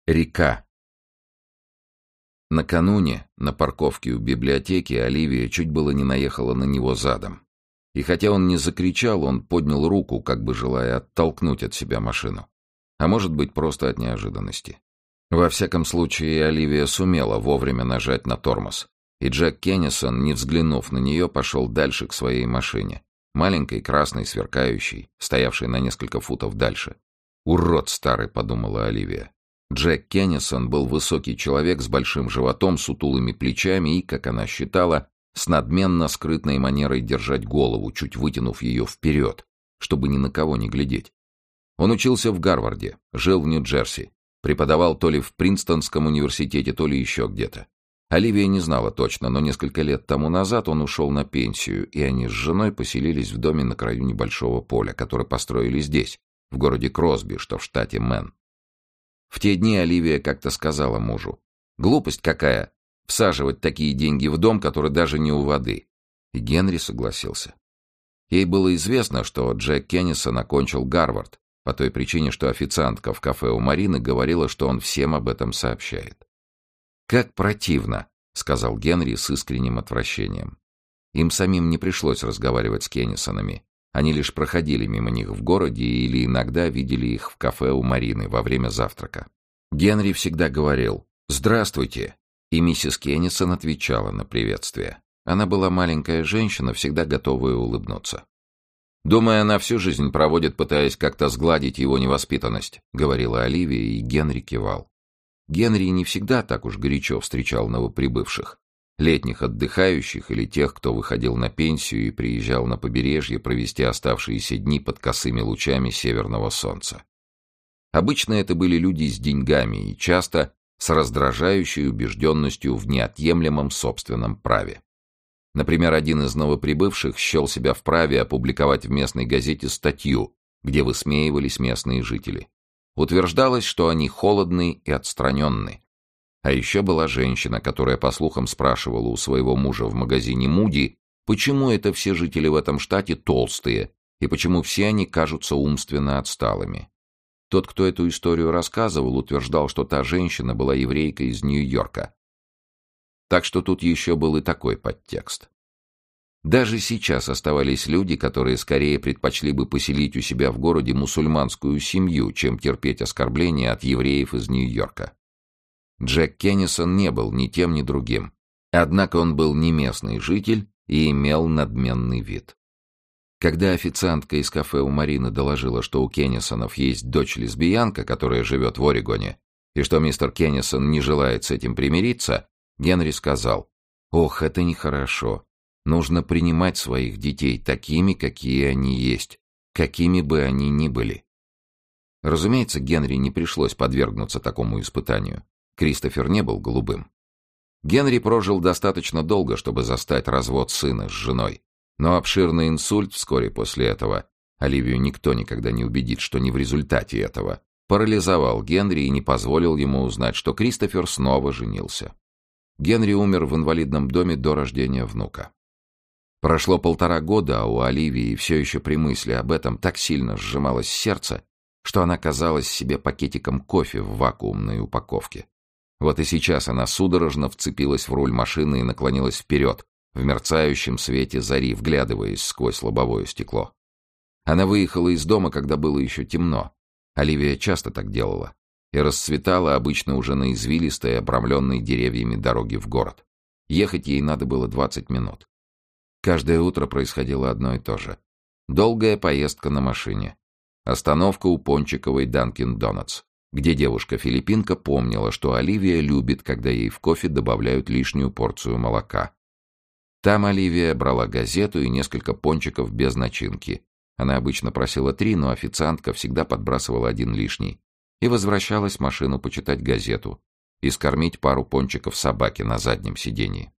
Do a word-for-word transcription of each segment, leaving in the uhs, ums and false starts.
Река. Накануне на парковке у библиотеки Оливия чуть было не наехала на него задом. И хотя он не закричал, он поднял руку, как бы желая оттолкнуть от себя машину. А может быть, просто от неожиданности. Во всяком случае, Оливия сумела вовремя нажать на тормоз. И Джек Кеннисон, не взглянув на нее, пошел дальше к своей машине. Маленькой, красной, сверкающей, стоявшей на несколько футов дальше. «Урод старый», — подумала Оливия. Джек Кеннисон был высокий человек с большим животом, сутулыми плечами и, как она считала, с надменно скрытной манерой держать голову, чуть вытянув ее вперед, чтобы ни на кого не глядеть. Он учился в Гарварде, жил в Нью-Джерси, преподавал то ли в Принстонском университете, то ли еще где-то. Оливия не знала точно, но несколько лет тому назад он ушел на пенсию, и они с женой поселились в доме на краю небольшого поля, которое построили здесь, в городе Кросби, что в штате Мэн. В те дни Оливия как-то сказала мужу: «Глупость какая, всаживать такие деньги в дом, который даже не у воды». И Генри согласился. Ей было известно, что Джек Кеннисон окончил Гарвард, по той причине, что официантка в кафе у Марины говорила, что он всем об этом сообщает. «Как противно», — сказал Генри с искренним отвращением. Им самим не пришлось разговаривать с Кеннисонами. Они лишь проходили мимо них в городе или иногда видели их в кафе у Марины во время завтрака. Генри всегда говорил «Здравствуйте», и миссис Кеннисон отвечала на приветствие. Она была маленькая женщина, всегда готовая улыбнуться. «Думаю, она всю жизнь проводит, пытаясь как-то сгладить его невоспитанность», — говорила Оливия, и Генри кивал. Генри не всегда так уж горячо встречал новоприбывших. Летних отдыхающих или тех, кто выходил на пенсию и приезжал на побережье провести оставшиеся дни под косыми лучами северного солнца. Обычно это были люди с деньгами и часто с раздражающей убежденностью в неотъемлемом собственном праве. Например, один из новоприбывших счел себя вправе опубликовать в местной газете статью, где высмеивались местные жители. Утверждалось, что они холодны и отстраненны. А еще была женщина, которая, по слухам, спрашивала у своего мужа в магазине Муди, почему это все жители в этом штате толстые, и почему все они кажутся умственно отсталыми. Тот, кто эту историю рассказывал, утверждал, что та женщина была еврейкой из Нью-Йорка. Так что тут еще был и такой подтекст. Даже сейчас оставались люди, которые скорее предпочли бы поселить у себя в городе мусульманскую семью, чем терпеть оскорбления от евреев из Нью-Йорка. Джек Кеннисон не был ни тем, ни другим. Однако он был не местный житель и имел надменный вид. Когда официантка из кафе у Марины доложила, что у Кеннисонов есть дочь-лесбиянка, которая живет в Орегоне, и что мистер Кеннисон не желает с этим примириться, Генри сказал: «Ох, это нехорошо. Нужно принимать своих детей такими, какие они есть, какими бы они ни были». Разумеется, Генри не пришлось подвергнуться такому испытанию. Кристофер не был голубым. Генри прожил достаточно долго, чтобы застать развод сына с женой. Но обширный инсульт вскоре после этого, Оливию никто никогда не убедит, что не в результате этого, парализовал Генри и не позволил ему узнать, что Кристофер снова женился. Генри умер в инвалидном доме до рождения внука. Прошло полтора года, а у Оливии все еще при мысли об этом так сильно сжималось сердце, что она казалась себе пакетиком кофе в вакуумной упаковке. Вот и сейчас она судорожно вцепилась в руль машины и наклонилась вперед, в мерцающем свете зари, вглядываясь сквозь лобовое стекло. Она выехала из дома, когда было еще темно. Оливия часто так делала. И расцветала обычно уже на извилистой, обрамленной деревьями дороге в город. Ехать ей надо было двадцать минут. Каждое утро происходило одно и то же. Долгая поездка на машине. Остановка у Пончиковой Данкин Донатс, где девушка-филиппинка помнила, что Оливия любит, когда ей в кофе добавляют лишнюю порцию молока. Там Оливия брала газету и несколько пончиков без начинки. Она обычно просила три, но официантка всегда подбрасывала один лишний. И возвращалась в машину почитать газету и скормить пару пончиков собаке на заднем сиденье.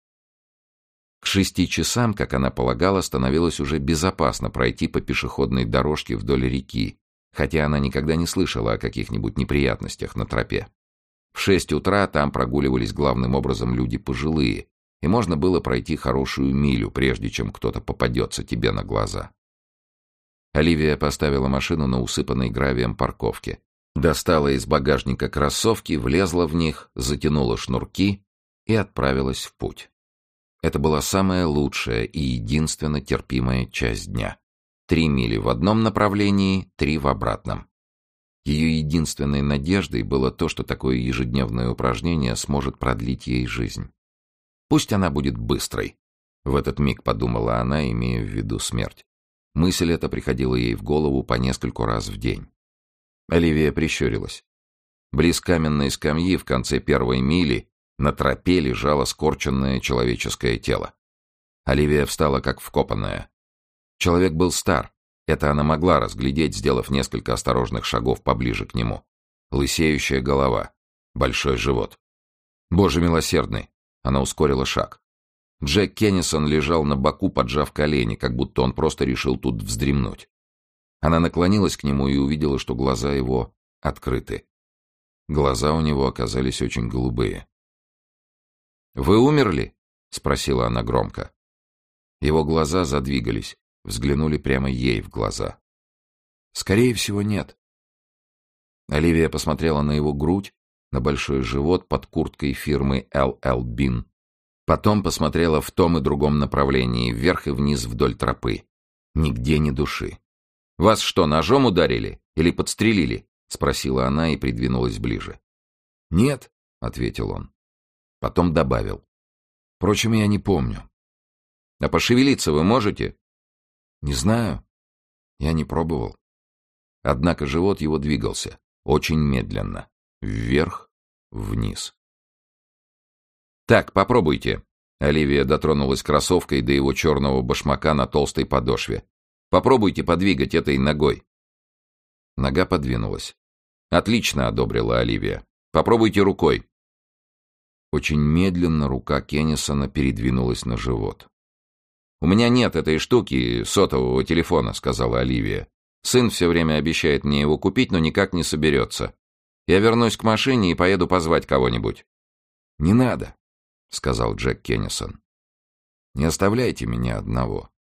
К шести часам, как она полагала, становилось уже безопасно пройти по пешеходной дорожке вдоль реки, хотя она никогда не слышала о каких-нибудь неприятностях на тропе. В шесть утра там прогуливались главным образом люди пожилые, и можно было пройти хорошую милю, прежде чем кто-то попадется тебе на глаза. Оливия поставила машину на усыпанной гравием парковке. Достала из багажника кроссовки, влезла в них, затянула шнурки и отправилась в путь. Это была самая лучшая и единственно терпимая часть дня. Три мили в одном направлении, три в обратном. Ее единственной надеждой было то, что такое ежедневное упражнение сможет продлить ей жизнь. Пусть она будет быстрой. В этот миг подумала она, имея в виду смерть. Мысль эта приходила ей в голову по нескольку раз в день. Оливия прищурилась. Близ каменной скамьи в конце первой мили на тропе лежало скорченное человеческое тело. Оливия встала как вкопанная. Человек был стар. Это она могла разглядеть, сделав несколько осторожных шагов поближе к нему. Лысеющая голова, большой живот. Боже милосердный! Она ускорила шаг. Джек Кеннисон лежал на боку, поджав колени, как будто он просто решил тут вздремнуть. Она наклонилась к нему и увидела, что глаза его открыты. Глаза у него оказались очень голубые. «Вы умерли?» — спросила она громко. Его глаза задвигались, взглянули прямо ей в глаза. «Скорее всего, нет». Оливия посмотрела на его грудь, на большой живот под курткой фирмы эл эл Bean. Потом посмотрела в том и другом направлении, вверх и вниз вдоль тропы. Нигде ни души. «Вас что, ножом ударили? Или подстрелили?» — спросила она и придвинулась ближе. «Нет», — ответил он. Потом добавил. «Впрочем, я не помню». «А пошевелиться вы можете?» «Не знаю. Я не пробовал». Однако живот его двигался, очень медленно. Вверх, вниз. «Так, попробуйте». Оливия дотронулась кроссовкой до его черного башмака на толстой подошве. «Попробуйте подвигать этой ногой». Нога подвинулась. «Отлично», — одобрила Оливия. «Попробуйте рукой». Очень медленно рука Кеннисона передвинулась на живот. «У меня нет этой штуки, сотового телефона», — сказала Оливия. «Сын все время обещает мне его купить, но никак не соберется. Я вернусь к машине и поеду позвать кого-нибудь». «Не надо», — сказал Джек Кеннисон. «Не оставляйте меня одного».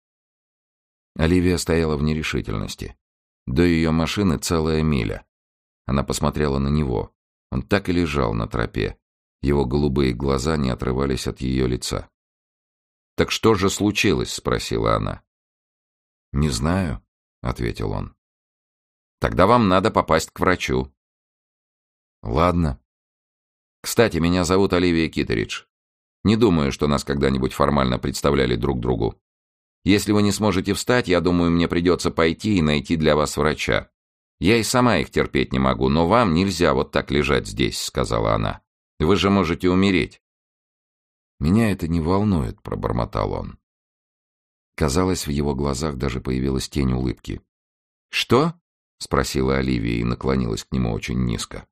Оливия стояла в нерешительности. До ее машины целая миля. Она посмотрела на него. Он так и лежал на тропе. Его голубые глаза не отрывались от ее лица. «Так что же случилось?» — спросила она. «Не знаю», — ответил он. «Тогда вам надо попасть к врачу». «Ладно. Кстати, меня зовут Оливия Китеридж. Не думаю, что нас когда-нибудь формально представляли друг другу. Если вы не сможете встать, я думаю, мне придется пойти и найти для вас врача. Я и сама их терпеть не могу, но вам нельзя вот так лежать здесь», — сказала она. «Вы же можете умереть». «Меня это не волнует», — пробормотал он. Казалось, в его глазах даже появилась тень улыбки. «Что?» — спросила Оливия и наклонилась к нему очень низко.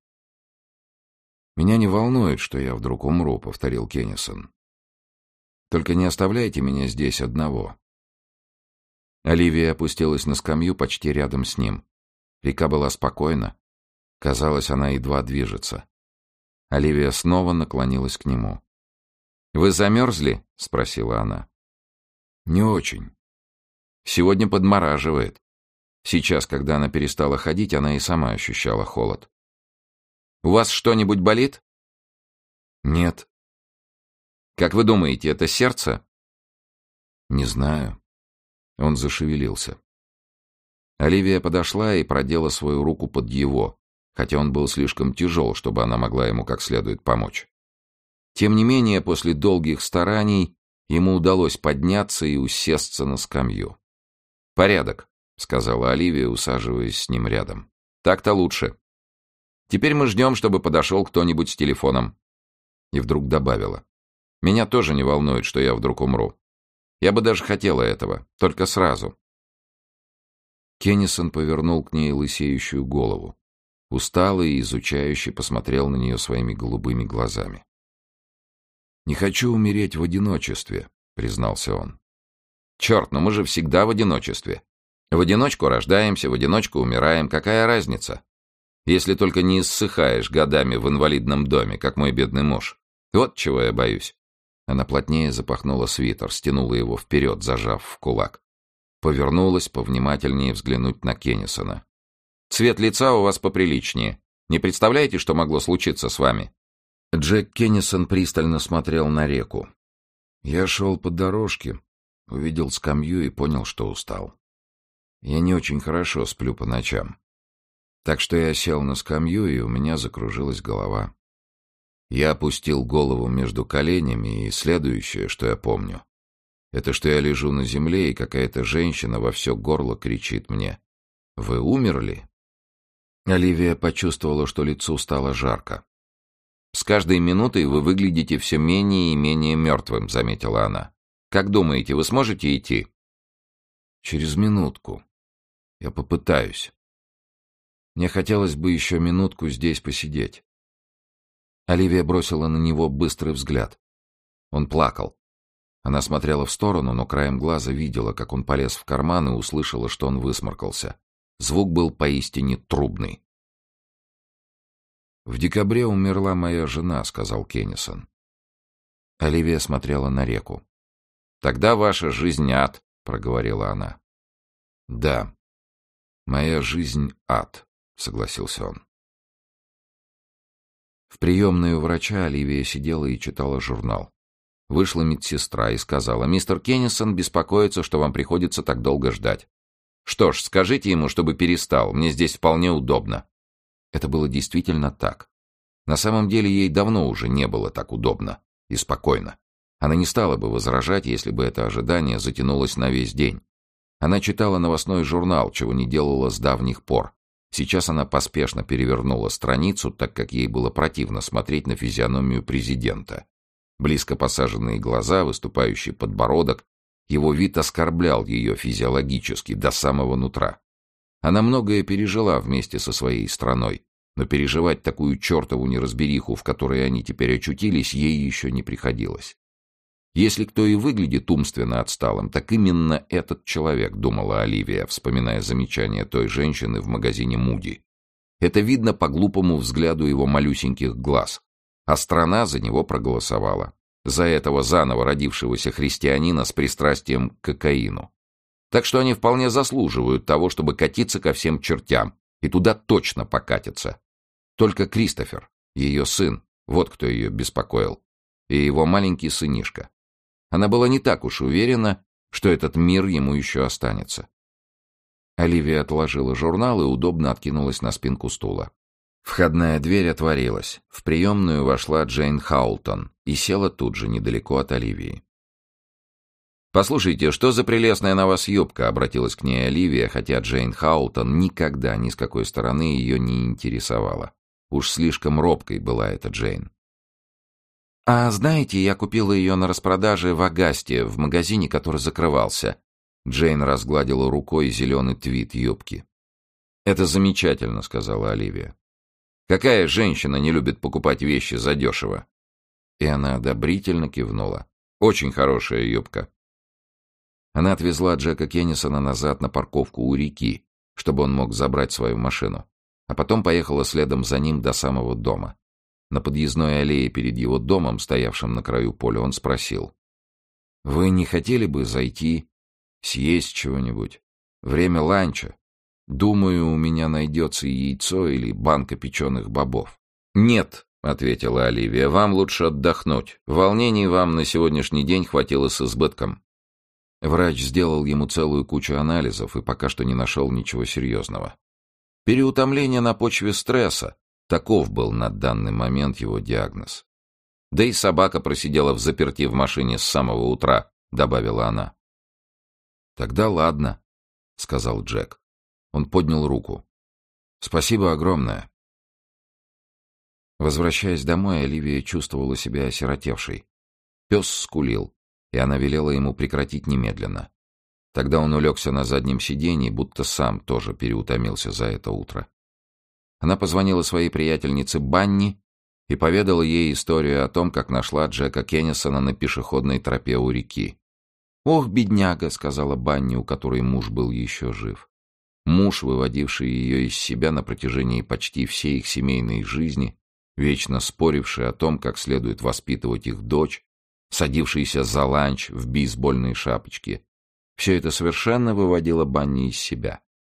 «Меня не волнует, что я вдруг умру», — повторил Кеннисон. «Только не оставляйте меня здесь одного». Оливия опустилась на скамью почти рядом с ним. Река была спокойна. Казалось, она едва движется. Оливия снова наклонилась к нему. «Вы замерзли?» — спросила она. «Не очень. Сегодня подмораживает». Сейчас, когда она перестала ходить, она и сама ощущала холод. «У вас что-нибудь болит?» «Нет». «Как вы думаете, это сердце?» «Не знаю». Он зашевелился. Оливия подошла и продела свою руку под его, хотя он был слишком тяжел, чтобы она могла ему как следует помочь. Тем не менее, после долгих стараний ему удалось подняться и усесться на скамью. «Порядок», — сказала Оливия, усаживаясь с ним рядом. «Так-то лучше. Теперь мы ждем, чтобы подошел кто-нибудь с телефоном». И вдруг добавила. «Меня тоже не волнует, что я вдруг умру. Я бы даже хотела этого, только сразу». Кеннисон повернул к ней лысеющую голову. Усталый и изучающий посмотрел на нее своими голубыми глазами. «Не хочу умереть в одиночестве», — признался он. «Черт, но мы же всегда в одиночестве. В одиночку рождаемся, в одиночку умираем. Какая разница? Если только не иссыхаешь годами в инвалидном доме, как мой бедный муж. Вот чего я боюсь». Она плотнее запахнула свитер, стянула его вперед, зажав в кулак. Повернулась, повнимательнее взглянуть на Кеннисона. Цвет лица у вас поприличнее. Не представляете, что могло случиться с вами?» Джек Кеннисон пристально смотрел на реку. «Я шел по дорожке, увидел скамью и понял, что устал. Я не очень хорошо сплю по ночам. Так что я сел на скамью, и у меня закружилась голова. Я опустил голову между коленями, и следующее, что я помню, это что я лежу на земле, и какая-то женщина во все горло кричит мне: «Вы умерли?» Оливия почувствовала, что лицу стало жарко. «С каждой минутой вы выглядите все менее и менее мертвым», — заметила она. «Как думаете, вы сможете идти?» «Через минутку. Я попытаюсь. Мне хотелось бы еще минутку здесь посидеть». Оливия бросила на него быстрый взгляд. Он плакал. Она смотрела в сторону, но краем глаза видела, как он полез в карман, и услышала, что он высморкался. Звук был поистине трубный. «В декабре умерла моя жена», — сказал Кеннисон. Оливия смотрела на реку. «Тогда ваша жизнь ад», — проговорила она. «Да, моя жизнь ад», — согласился он. В приемной у врача Оливия сидела и читала журнал. Вышла медсестра и сказала: «Мистер Кеннисон беспокоится, что вам приходится так долго ждать. Что ж, скажите ему, чтобы перестал, мне здесь вполне удобно». Это было действительно так. На самом деле ей давно уже не было так удобно и спокойно. Она не стала бы возражать, если бы это ожидание затянулось на весь день. Она читала новостной журнал, чего не делала с давних пор. Сейчас она поспешно перевернула страницу, так как ей было противно смотреть на физиономию президента. Близко посаженные глаза, выступающий подбородок, его вид оскорблял ее физиологически до самого нутра. Она многое пережила вместе со своей страной, но переживать такую чертову неразбериху, в которой они теперь очутились, ей еще не приходилось. Если кто и выглядит умственно отсталым, так именно этот человек, думала Оливия, вспоминая замечание той женщины в магазине Муди. Это видно по глупому взгляду его малюсеньких глаз. А страна за него проголосовала. За этого заново родившегося христианина с пристрастием к кокаину. Так что они вполне заслуживают того, чтобы катиться ко всем чертям, и туда точно покатятся. Только Кристофер, ее сын, вот кто ее беспокоил, и его маленький сынишка. Она была не так уж уверена, что этот мир ему еще останется. Оливия отложила журнал и удобно откинулась на спинку стула. Входная дверь отворилась. В приемную вошла Джейн Хаултон и села тут же, недалеко от Оливии. «Послушайте, что за прелестная на вас юбка?» — обратилась к ней Оливия, хотя Джейн Хаултон никогда ни с какой стороны ее не интересовала. Уж слишком робкой была эта Джейн. «А знаете, я купила ее на распродаже в Агасте, в магазине, который закрывался». Джейн разгладила рукой зеленый твид юбки. «Это замечательно», — сказала Оливия. «Какая женщина не любит покупать вещи задешево?» И она одобрительно кивнула. «Очень хорошая юбка». Она отвезла Джека Кеннисона назад на парковку у реки, чтобы он мог забрать свою машину, а потом поехала следом за ним до самого дома. На подъездной аллее перед его домом, стоявшим на краю поля, он спросил: «Вы не хотели бы зайти, съесть чего-нибудь? Время ланча. Думаю, у меня найдется яйцо или банка печеных бобов». «Нет», — ответила Оливия, — «вам лучше отдохнуть. Волнений вам на сегодняшний день хватило с избытком». Врач сделал ему целую кучу анализов и пока что не нашел ничего серьезного. Переутомление на почве стресса — таков был на данный момент его диагноз. «Да и собака просидела взаперти в машине с самого утра», — добавила она. «Тогда ладно», — сказал Джек. Он поднял руку. «Спасибо огромное». Возвращаясь домой, Оливия чувствовала себя осиротевшей. Пес скулил, и она велела ему прекратить немедленно. Тогда он улегся на заднем сиденье, будто сам тоже переутомился за это утро. Она позвонила своей приятельнице Банни и поведала ей историю о том, как нашла Джека Кеннисона на пешеходной тропе у реки. «Ох, бедняга», — сказала Банни, у которой муж был еще жив. Муж, выводивший ее из себя на протяжении почти всей их семейной жизни, вечно споривший о том, как следует воспитывать их дочь, садившийся за ланч в бейсбольной шапочке. Все это совершенно выводило Банни из себя.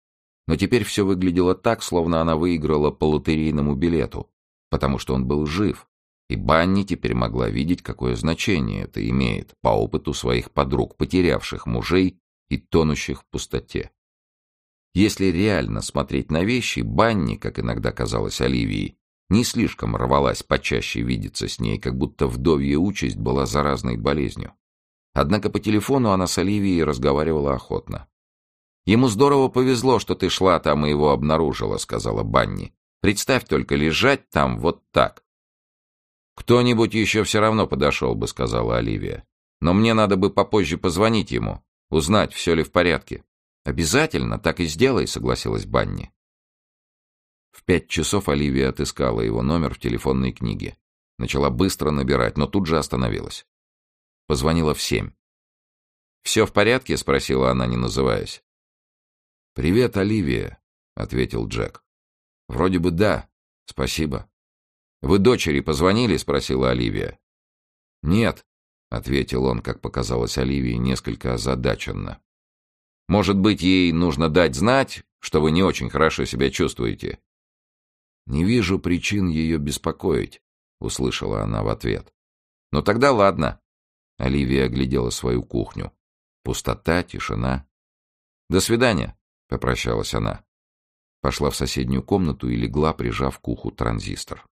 Но теперь все выглядело так, словно она выиграла по лотерейному билету, потому что он был жив, и Банни теперь могла видеть, какое значение это имеет по опыту своих подруг, потерявших мужей и тонущих в пустоте. Если реально смотреть на вещи, Банни, как иногда казалось Оливии, не слишком рвалась почаще видеться с ней, как будто вдовья участь была заразной болезнью. Однако по телефону она с Оливией разговаривала охотно. «Ему здорово повезло, что ты шла там и его обнаружила», — сказала Банни. «Представь только, лежать там вот так». «Кто-нибудь еще все равно подошел бы», — сказала Оливия. «Но мне надо бы попозже позвонить ему, узнать, все ли в порядке». «Обязательно, так и сделай», — согласилась Банни. В пять часов Оливия отыскала его номер в телефонной книге. Начала быстро набирать, но тут же остановилась. Позвонила в семь. «Все в порядке?» — спросила она, не называясь. «Привет, Оливия», — ответил Джек. «Вроде бы да, спасибо». «Вы дочери позвонили?» — спросила Оливия. «Нет», — ответил он, как показалось Оливии, несколько озадаченно. «Может быть, ей нужно дать знать, что вы не очень хорошо себя чувствуете?» «Не вижу причин ее беспокоить», — услышала она в ответ. «Ну тогда ладно». Оливия оглядела свою кухню. Пустота, тишина. «До свидания», — попрощалась она. Пошла в соседнюю комнату и легла, прижав к уху транзистор.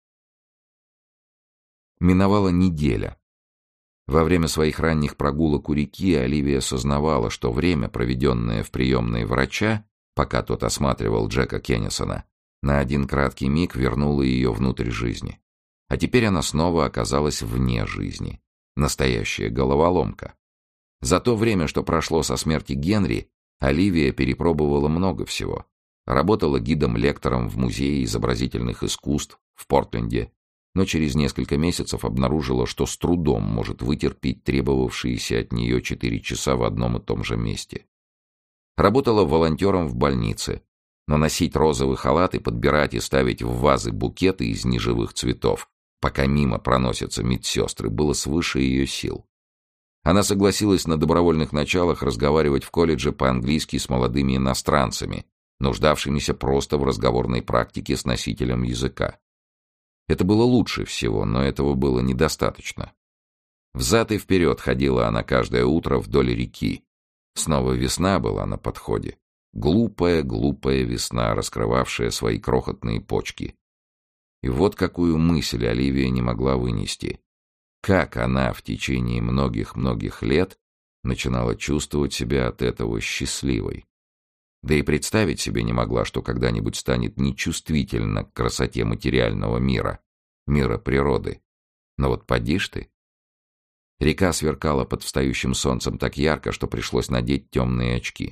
Миновала неделя. Во время своих ранних прогулок у реки Оливия сознавала, что время, проведенное в приемной врача, пока тот осматривал Джека Кеннисона, на один краткий миг вернуло ее внутрь жизни. А теперь она снова оказалась вне жизни. Настоящая головоломка. За то время, что прошло со смерти Генри, Оливия перепробовала много всего. Работала гидом-лектором в Музее изобразительных искусств в Портленде, но через несколько месяцев обнаружила, что с трудом может вытерпеть требовавшиеся от нее четыре часа в одном и том же месте. Работала волонтером в больнице, но носить розовый халат и подбирать и ставить в вазы букеты из неживых цветов, пока мимо проносятся медсестры, было свыше ее сил. Она согласилась на добровольных началах разговаривать в колледже по-английски с молодыми иностранцами, нуждавшимися просто в разговорной практике с носителем языка. Это было лучше всего, но этого было недостаточно. Взад и вперед ходила она каждое утро вдоль реки. Снова весна была на подходе. Глупая, глупая весна, раскрывавшая свои крохотные почки. И вот какую мысль Оливия не могла вынести. Как она в течение многих-многих лет начинала чувствовать себя от этого счастливой. Да и представить себе не могла, что когда-нибудь станет нечувствительна к красоте материального мира, мира природы. Но вот поди ж ты. Река сверкала под встающим солнцем так ярко, что пришлось надеть темные очки.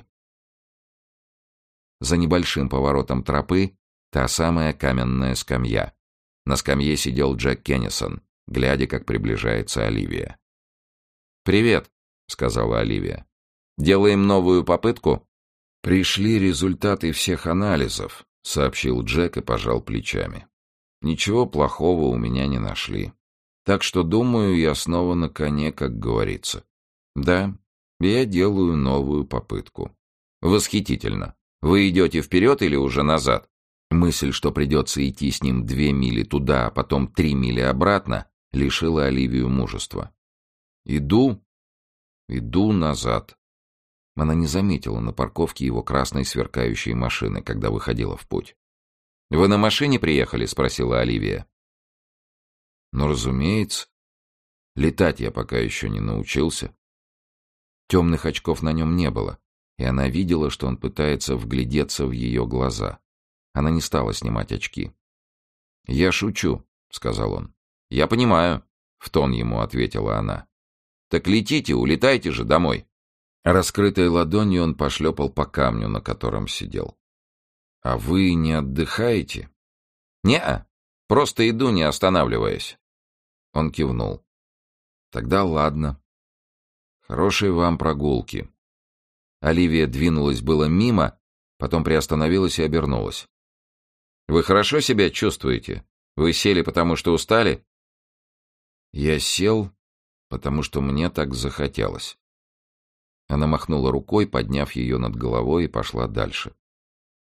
За небольшим поворотом тропы та самая каменная скамья. На скамье сидел Джек Кеннисон, глядя, как приближается Оливия. «Привет», — сказала Оливия. «Делаем новую попытку?» «Пришли результаты всех анализов», — сообщил Джек и пожал плечами. «Ничего плохого у меня не нашли. Так что, думаю, я снова на коне, как говорится. Да, я делаю новую попытку». «Восхитительно. Вы идете вперед или уже назад?» Мысль, что придется идти с ним две мили туда, а потом три мили обратно, лишила Оливию мужества. «Иду, иду назад». Она не заметила на парковке его красной сверкающей машины, когда выходила в путь. «Вы на машине приехали?» — спросила Оливия. «Ну, разумеется. Летать я пока еще не научился». Темных очков на нем не было, и она видела, что он пытается вглядеться в ее глаза. Она не стала снимать очки. «Я шучу», — сказал он. «Я понимаю», — в тон ему ответила она. «Так летите, улетайте же домой». Раскрытой ладонью он пошлепал по камню, на котором сидел. «А вы не отдыхаете?» «Не-а, просто иду, не останавливаясь». Он кивнул. «Тогда ладно. Хорошей вам прогулки». Оливия двинулась было мимо, потом приостановилась и обернулась. «Вы хорошо себя чувствуете? Вы сели, потому что устали?» «Я сел, потому что мне так захотелось». Она махнула рукой, подняв ее над головой, и пошла дальше.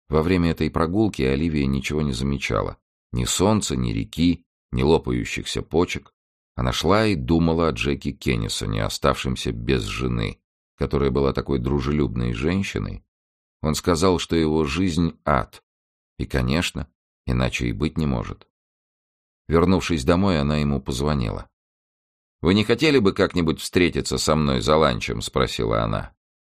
Во время этой прогулки Оливия ничего не замечала. Ни солнца, ни реки, ни лопающихся почек. Она шла и думала о Джеке Кеннисоне, оставшемся без жены, которая была такой дружелюбной женщиной. Он сказал, что его жизнь — ад. И, конечно, иначе и быть не может. Вернувшись домой, она ему позвонила. «Вы не хотели бы как-нибудь встретиться со мной за ланчем?» — спросила она.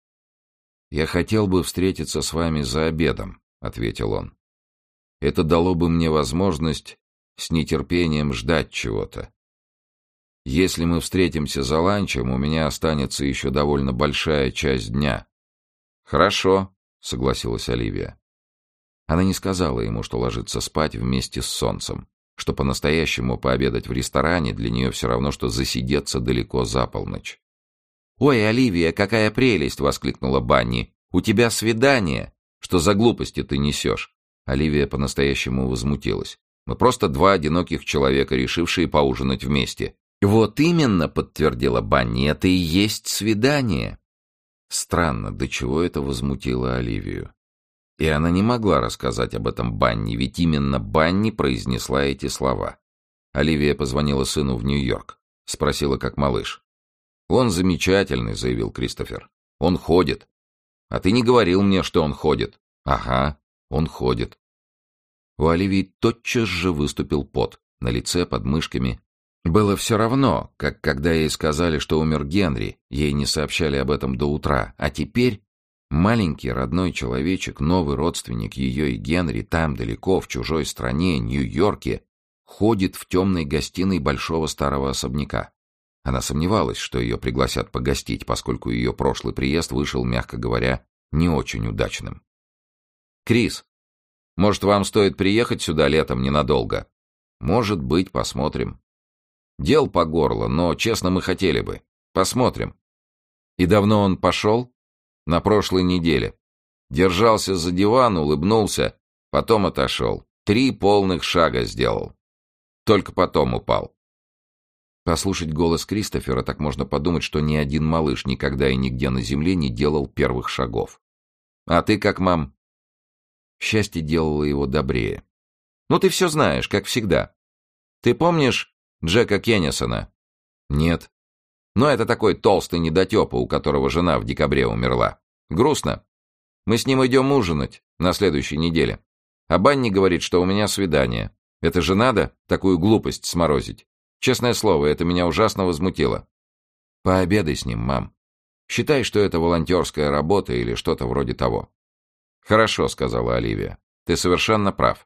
«Я хотел бы встретиться с вами за обедом», — ответил он. «Это дало бы мне возможность с нетерпением ждать чего-то. Если мы встретимся за ланчем, у меня останется еще довольно большая часть дня». «Хорошо», — согласилась Оливия. Она не сказала ему, что ложится спать вместе с солнцем, что по-настоящему пообедать в ресторане для нее все равно, что засидеться далеко за полночь. «Ой, Оливия, какая прелесть!» — воскликнула Банни. «У тебя свидание! Что за глупости ты несешь?» Оливия по-настоящему возмутилась. «Мы просто два одиноких человека, решившие поужинать вместе». «Вот именно», — подтвердила Банни, — «это и есть свидание». Странно, до чего это возмутило Оливию. И она не могла рассказать об этом Банни, ведь именно Банни произнесла эти слова. Оливия позвонила сыну в Нью-Йорк. Спросила, как малыш. «Он замечательный», — заявил Кристофер. «Он ходит». «А ты не говорил мне, что он ходит». «Ага, он ходит». У Оливии тотчас же выступил пот. На лице, под мышками. Было все равно, как когда ей сказали, что умер Генри, ей не сообщали об этом до утра, а теперь маленький родной человечек, новый родственник ее и Генри, там далеко, в чужой стране, Нью-Йорке, ходит в темной гостиной большого старого особняка. Она сомневалась, что ее пригласят погостить, поскольку ее прошлый приезд вышел, мягко говоря, не очень удачным. «Крис, может, вам стоит приехать сюда летом ненадолго?» «Может быть, посмотрим». «Дел по горло, но, честно, мы хотели бы. Посмотрим». «И давно он пошел?» «На прошлой неделе. Держался за диван, улыбнулся, потом отошел. Три полных шага сделал. Только потом упал». Послушать голос Кристофера, так можно подумать, что ни один малыш никогда и нигде на земле не делал первых шагов. «А ты как, мам?» Счастье делало его добрее. «Ну, ты все знаешь, как всегда. Ты помнишь Джека Кеннисона?» «Нет». «Но это такой толстый недотепа, у которого жена в декабре умерла. Грустно. Мы с ним идем ужинать на следующей неделе. А Банни говорит, что у меня свидание. Это же надо такую глупость сморозить. Честное слово, это меня ужасно возмутило». «Пообедай с ним, мам. Считай, что это волонтерская работа или что-то вроде того». «Хорошо», — сказала Оливия. «Ты совершенно прав».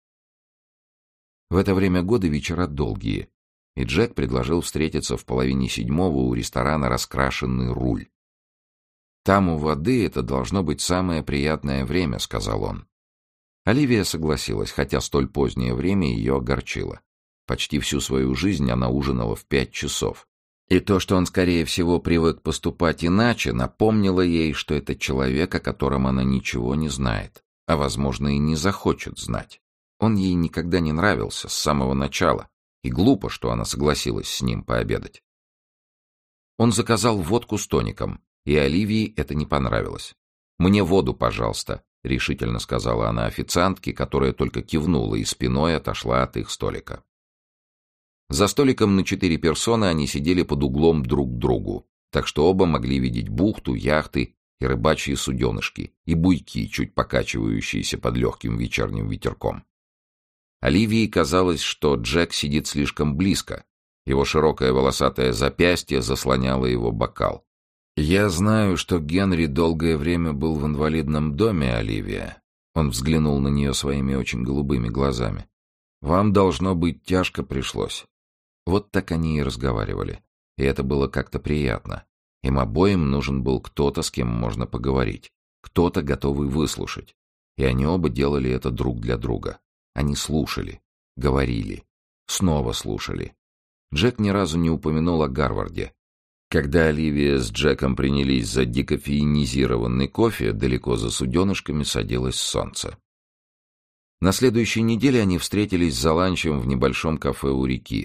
В это время года вечера долгие, и Джек предложил встретиться в половине седьмого у ресторана «Раскрашенный руль». «Там у воды это должно быть самое приятное время», — сказал он. Оливия согласилась, хотя столь позднее время ее огорчило. Почти всю свою жизнь она ужинала в пять часов. И то, что он, скорее всего, привык поступать иначе, напомнило ей, что это человек, о котором она ничего не знает, а, возможно, и не захочет знать. Он ей никогда не нравился с самого начала, и глупо, что она согласилась с ним пообедать. Он заказал водку с тоником, и Оливии это не понравилось. «Мне воду, пожалуйста», — решительно сказала она официантке, которая только кивнула и спиной отошла от их столика. За столиком на четыре персоны они сидели под углом друг к другу, так что оба могли видеть бухту, яхты и рыбачьи суденышки, и буйки, чуть покачивающиеся под легким вечерним ветерком. Оливии казалось, что Джек сидит слишком близко. Его широкое волосатое запястье заслоняло его бокал. «Я знаю, что Генри долгое время был в инвалидном доме, Оливия». Он взглянул на нее своими очень голубыми глазами. «Вам, должно быть, тяжко пришлось». Вот так они и разговаривали. И это было как-то приятно. Им обоим нужен был кто-то, с кем можно поговорить. Кто-то, готовый выслушать. И они оба делали это друг для друга. Они слушали, говорили, снова слушали. Джек ни разу не упомянул о Гарварде. Когда Оливия с Джеком принялись за декофеинизированный кофе, далеко за суденышками садилось солнце. На следующей неделе они встретились за ланчем в небольшом кафе у реки.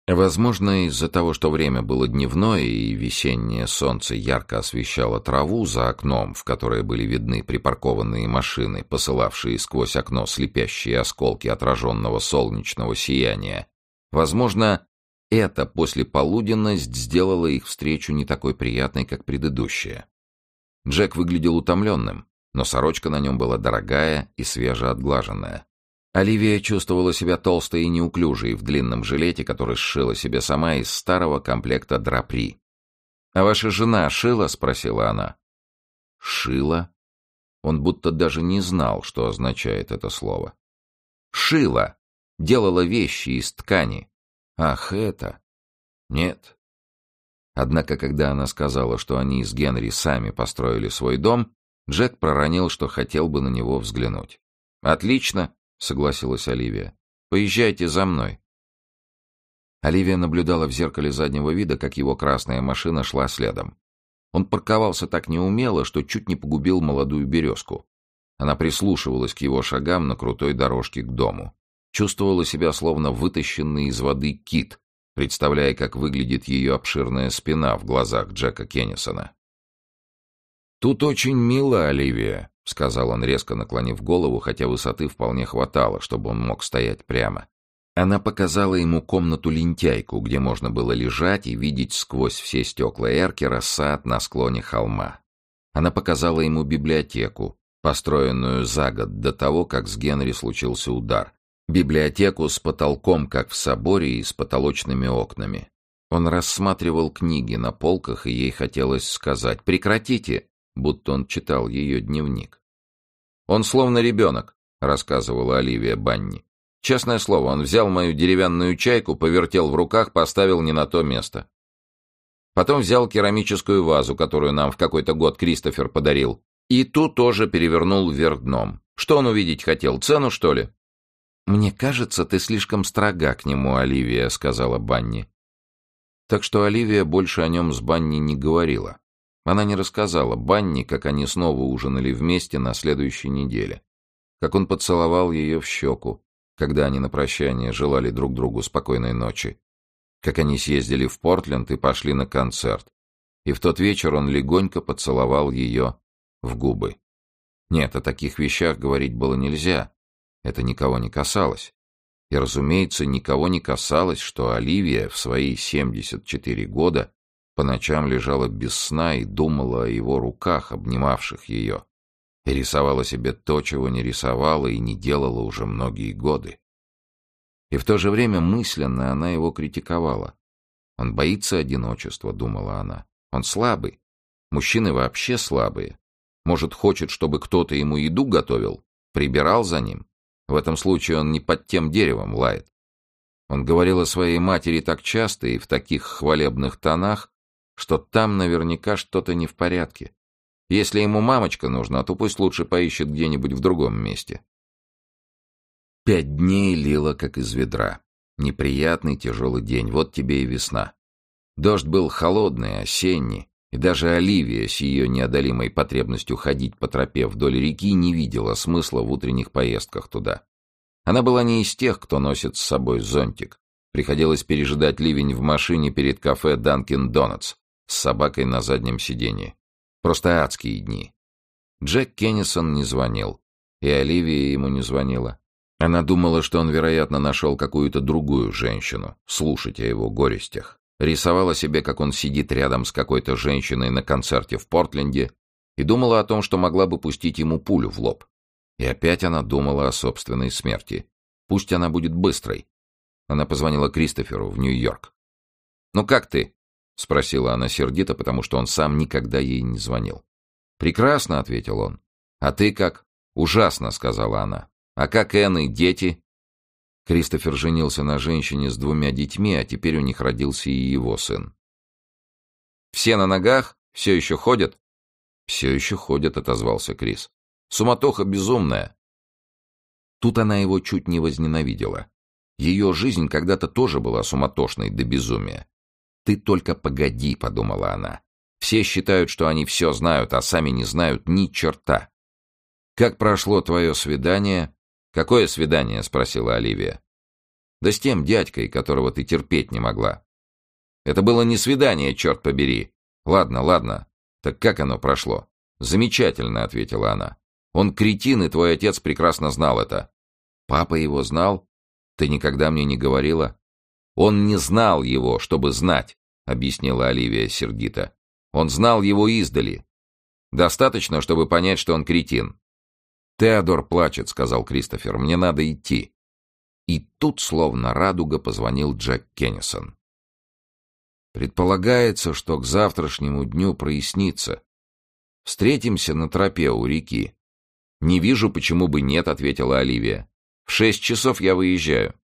Возможно, из-за того, что время было дневное и весеннее солнце ярко освещало траву за окном, в которое были видны припаркованные машины, посылавшие сквозь окно слепящие осколки отраженного солнечного сияния, возможно, эта послеполуденность сделала их встречу не такой приятной, как предыдущая. Джек выглядел утомленным, но сорочка на нем была дорогая и свежеотглаженная. Оливия чувствовала себя толстой и неуклюжей в длинном жилете, который сшила себе сама из старого комплекта драпри. «А ваша жена шила?» — спросила она. «Шила?» Он будто даже не знал, что означает это слово. «Шила! Делала вещи из ткани!» «Ах, это!» «Нет». Однако, когда она сказала, что они с Генри сами построили свой дом, Джек проронил, что хотел бы на него взглянуть. «Отлично!» — согласилась Оливия. «Поезжайте за мной». Оливия наблюдала в зеркале заднего вида, как его красная машина шла следом. Он парковался так неумело, что чуть не погубил молодую березку. Она прислушивалась к его шагам на крутой дорожке к дому. Чувствовала себя словно вытащенный из воды кит, представляя, как выглядит ее обширная спина в глазах Джека Кеннисона. «Тут очень мило, Оливия», — сказал он, резко наклонив голову, хотя высоты вполне хватало, чтобы он мог стоять прямо. Она показала ему комнату-лентяйку, где можно было лежать и видеть сквозь все стекла эркера сад на склоне холма. Она показала ему библиотеку, построенную за год до того, как с Генри случился удар. Библиотеку с потолком, как в соборе, и с потолочными окнами. Он рассматривал книги на полках, и ей хотелось сказать «Прекратите!», будто он читал ее дневник. «Он словно ребенок», — рассказывала Оливия Банни. «Честное слово, он взял мою деревянную чайку, повертел в руках, поставил не на то место. Потом взял керамическую вазу, которую нам в какой-то год Кристофер подарил, и ту тоже перевернул вверх дном. Что он увидеть хотел, цену, что ли?» «Мне кажется, ты слишком строга к нему, Оливия», — сказала Банни. Так что Оливия больше о нем с Банни не говорила. Она не рассказала Банни, как они снова ужинали вместе на следующей неделе, как он поцеловал ее в щеку, когда они на прощание желали друг другу спокойной ночи, как они съездили в Портленд и пошли на концерт, и в тот вечер он легонько поцеловал ее в губы. Нет, о таких вещах говорить было нельзя, это никого не касалось. И, разумеется, никого не касалось, что Оливия в свои семьдесят четыре года по ночам лежала без сна и думала о его руках, обнимавших ее, и рисовала себе то, чего не рисовала и не делала уже многие годы. И в то же время мысленно она его критиковала. «Он боится одиночества», — думала она. «Он слабый. Мужчины вообще слабые. Может, хочет, чтобы кто-то ему еду готовил, прибирал за ним? В этом случае он не под тем деревом лает». Он говорил о своей матери так часто и в таких хвалебных тонах, что там наверняка что-то не в порядке. Если ему мамочка нужна, то пусть лучше поищет где-нибудь в другом месте. Пять дней лило, как из ведра. Неприятный тяжелый день, вот тебе и весна. Дождь был холодный, осенний, и даже Оливия с ее неодолимой потребностью ходить по тропе вдоль реки не видела смысла в утренних поездках туда. Она была не из тех, кто носит с собой зонтик. Приходилось пережидать ливень в машине перед кафе «Данкин Донатс» с собакой на заднем сиденье. Просто адские дни. Джек Кеннисон не звонил, и Оливия ему не звонила. Она думала, что он, вероятно, нашел какую-то другую женщину, слушать о его горестях. Рисовала себе, как он сидит рядом с какой-то женщиной на концерте в Портленде, и думала о том, что могла бы пустить ему пулю в лоб. И опять она думала о собственной смерти. Пусть она будет быстрой. Она позвонила Кристоферу в Нью-Йорк. «Ну как ты?» — спросила она сердито, потому что он сам никогда ей не звонил. «Прекрасно», — ответил он. «А ты как?» «Ужасно», — сказала она. «А как Энн и дети?» Кристофер женился на женщине с двумя детьми, а теперь у них родился и его сын. «Все на ногах? Все еще ходят?» «Все еще ходят», — отозвался Крис. «Суматоха безумная». Тут она его чуть не возненавидела. Ее жизнь когда-то тоже была суматошной до безумия. «Ты только погоди», — подумала она. «Все считают, что они все знают, а сами не знают ни черта». «Как прошло твое свидание?» «Какое свидание?» — спросила Оливия. Да с тем дядькой, которого ты терпеть не могла. Это было не свидание, черт побери. Ладно, ладно. Так как оно прошло? Замечательно, ответила она. Он кретин, и твой отец прекрасно знал это. Папа его знал? Ты никогда мне не говорила. Он не знал его, чтобы знать, объяснила Оливия сердито. Он знал его издали. Достаточно, чтобы понять, что он кретин. «Теодор плачет», — сказал Кристофер. «Мне надо идти». И тут, словно радуга, позвонил Джек Кеннисон. «Предполагается, что к завтрашнему дню прояснится. Встретимся на тропе у реки». «Не вижу, почему бы нет», — ответила Оливия. «В шесть часов я выезжаю».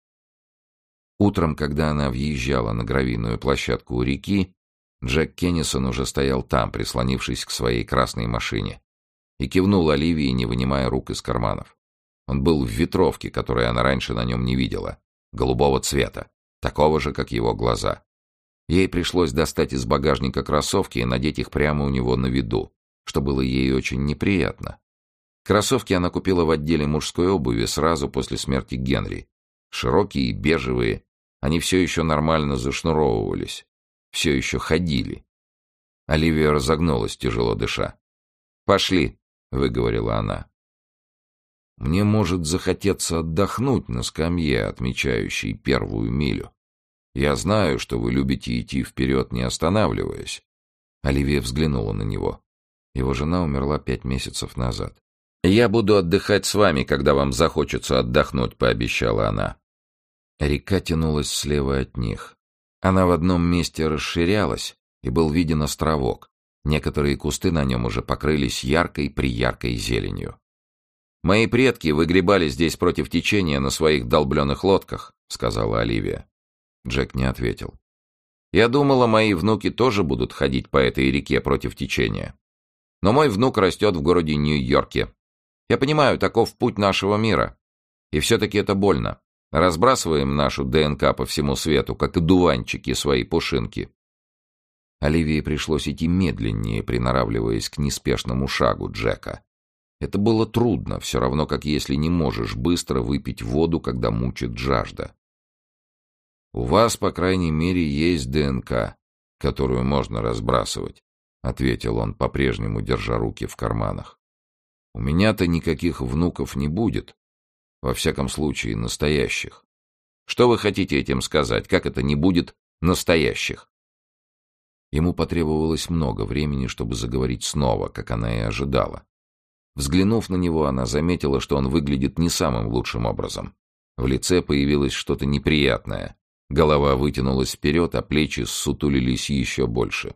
Утром, когда она въезжала на гравийную площадку у реки, Джек Кеннисон уже стоял там, прислонившись к своей красной машине, и кивнул Оливии, не вынимая рук из карманов. Он был в ветровке, которую она раньше на нем не видела, голубого цвета, такого же, как его глаза. Ей пришлось достать из багажника кроссовки и надеть их прямо у него на виду, что было ей очень неприятно. Кроссовки она купила в отделе мужской обуви сразу после смерти Генри. Широкие, бежевые, они все еще нормально зашнуровывались, все еще ходили. Оливия разогнулась, тяжело дыша. «Пошли», — выговорила она. «Мне может захотеться отдохнуть на скамье, отмечающей первую милю. Я знаю, что вы любите идти вперед, не останавливаясь». Оливия взглянула на него. Его жена умерла пять месяцев назад. «Я буду отдыхать с вами, когда вам захочется отдохнуть», — пообещала она. Река тянулась слева от них. Она в одном месте расширялась, и был виден островок. Некоторые кусты на нем уже покрылись яркой-прияркой зеленью. «Мои предки выгребали здесь против течения на своих долбленных лодках», — сказала Оливия. Джек не ответил. «Я думала, мои внуки тоже будут ходить по этой реке против течения. Но мой внук растет в городе Нью-Йорке. Я понимаю, таков путь нашего мира. И все-таки это больно. Разбрасываем нашу ДНК по всему свету, как одуванчики свои пушинки». Оливии пришлось идти медленнее, приноравливаясь к неспешному шагу Джека. Это было трудно, все равно, как если не можешь быстро выпить воду, когда мучит жажда. «У вас, по крайней мере, есть ДНК, которую можно разбрасывать», — ответил он, по-прежнему держа руки в карманах. «У меня-то никаких внуков не будет, во всяком случае, настоящих». «Что вы хотите этим сказать? Как это не будет настоящих?» Ему потребовалось много времени, чтобы заговорить снова, как она и ожидала. Взглянув на него, она заметила, что он выглядит не самым лучшим образом. В лице появилось что-то неприятное. Голова вытянулась вперед, а плечи ссутулились еще больше.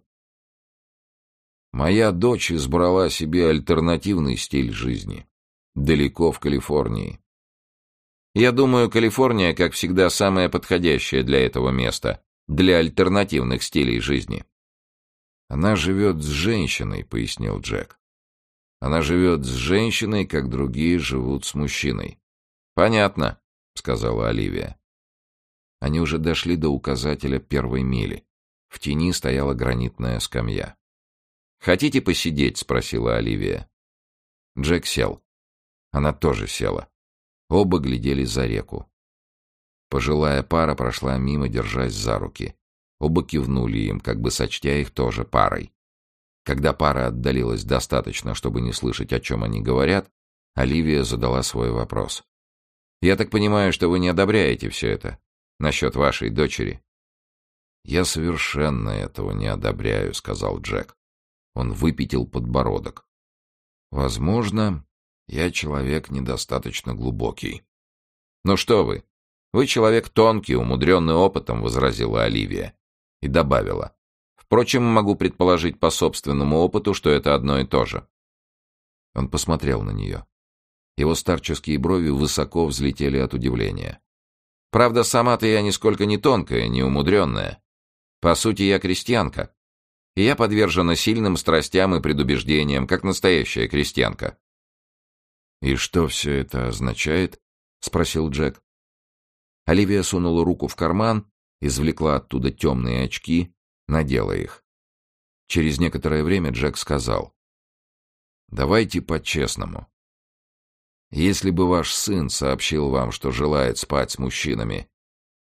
«Моя дочь избрала себе альтернативный стиль жизни. Далеко в Калифорнии. Я думаю, Калифорния, как всегда, самая подходящая для этого места, для альтернативных стилей жизни». «Она живет с женщиной», — пояснил Джек. «Она живет с женщиной, как другие живут с мужчиной». «Понятно», — сказала Оливия. Они уже дошли до указателя первой мили. В тени стояла гранитная скамья. «Хотите посидеть?» — спросила Оливия. Джек сел. Она тоже села. Оба глядели за реку. Пожилая пара прошла мимо, держась за руки. Оба кивнули им, как бы сочтя их тоже парой. Когда пара отдалилась достаточно, чтобы не слышать, о чем они говорят, Оливия задала свой вопрос. «Я так понимаю, что вы не одобряете все это? Насчет вашей дочери?» «Я совершенно этого не одобряю», — сказал Джек. Он выпятил подбородок. «Возможно, я человек недостаточно глубокий». «Ну что вы? Вы человек тонкий, умудренный опытом», — возразила Оливия. И добавила. «Впрочем, могу предположить по собственному опыту, что это одно и то же». Он посмотрел на нее. Его старческие брови высоко взлетели от удивления. «Правда, сама-то я нисколько не тонкая, не умудренная. По сути, я крестьянка. И я подвержена сильным страстям и предубеждениям, как настоящая крестьянка». «И что все это означает?» — спросил Джек. Оливия сунула руку в карман, извлекла оттуда темные очки, надела их. Через некоторое время Джек сказал: «Давайте по-честному. Если бы ваш сын сообщил вам, что желает спать с мужчинами,